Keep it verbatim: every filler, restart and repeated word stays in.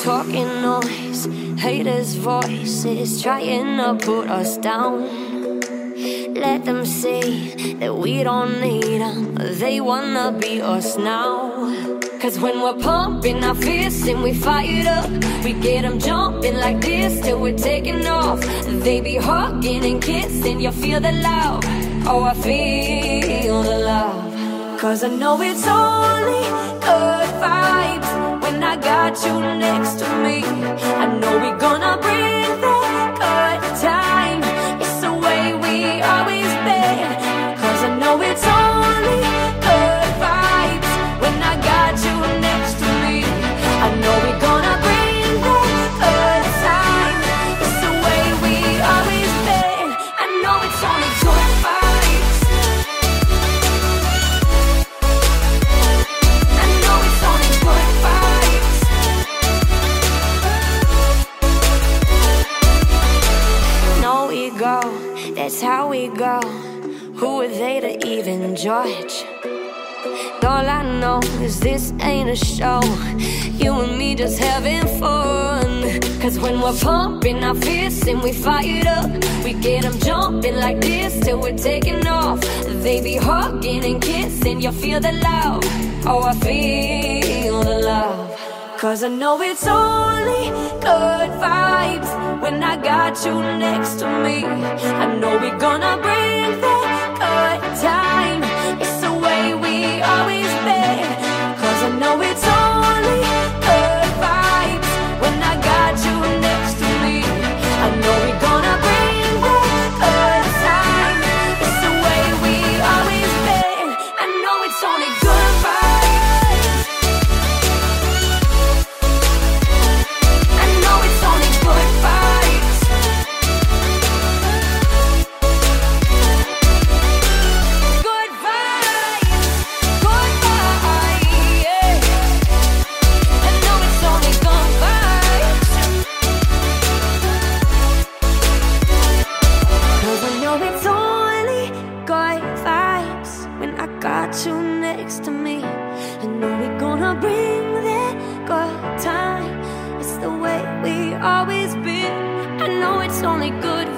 talking noise, haters' voices trying to put us down. Let them see that we don't need them, they wanna be us now. Cause when we're pumping our fists and we fire up, we get them jumping like this till we're taking off. They be hugging and kissing, you feel the love. Oh, I feel the love. Cause I know it's only good vibes when I got you next to me. I know we're gonna bring that good time, it's the way we always been. Cause I know it's only good vibes when I got you next to me. I know we're gonna bring that good time, it's the way we always been. I know it's only good vibes. I know it's only good vibes. No ego, that's how we go. Who are they to even judge? All I know is this ain't a show, you and me just having fun. Cause when we're pumping our fists and we fired up, we get them jumping like this till we're taking off. They be hugging and kissing, you feel the love. Oh, I feel the love. Cause I know it's only good vibes when I got you next to me. I know we're gonna bring that good time, it's the way we always been. Cause I know it's only good vibes when I got you next to me. I know we're gonna bring that good time, it's the way we always been. I know it's only good vibes. I know it's only good vibes. Good vibes, good vibes, yeah. I know it's only good vibes. Cause I know it's only good vibes when I got you next to me. I know we're gonna bring that good time, it's the way we always been. I know it's only good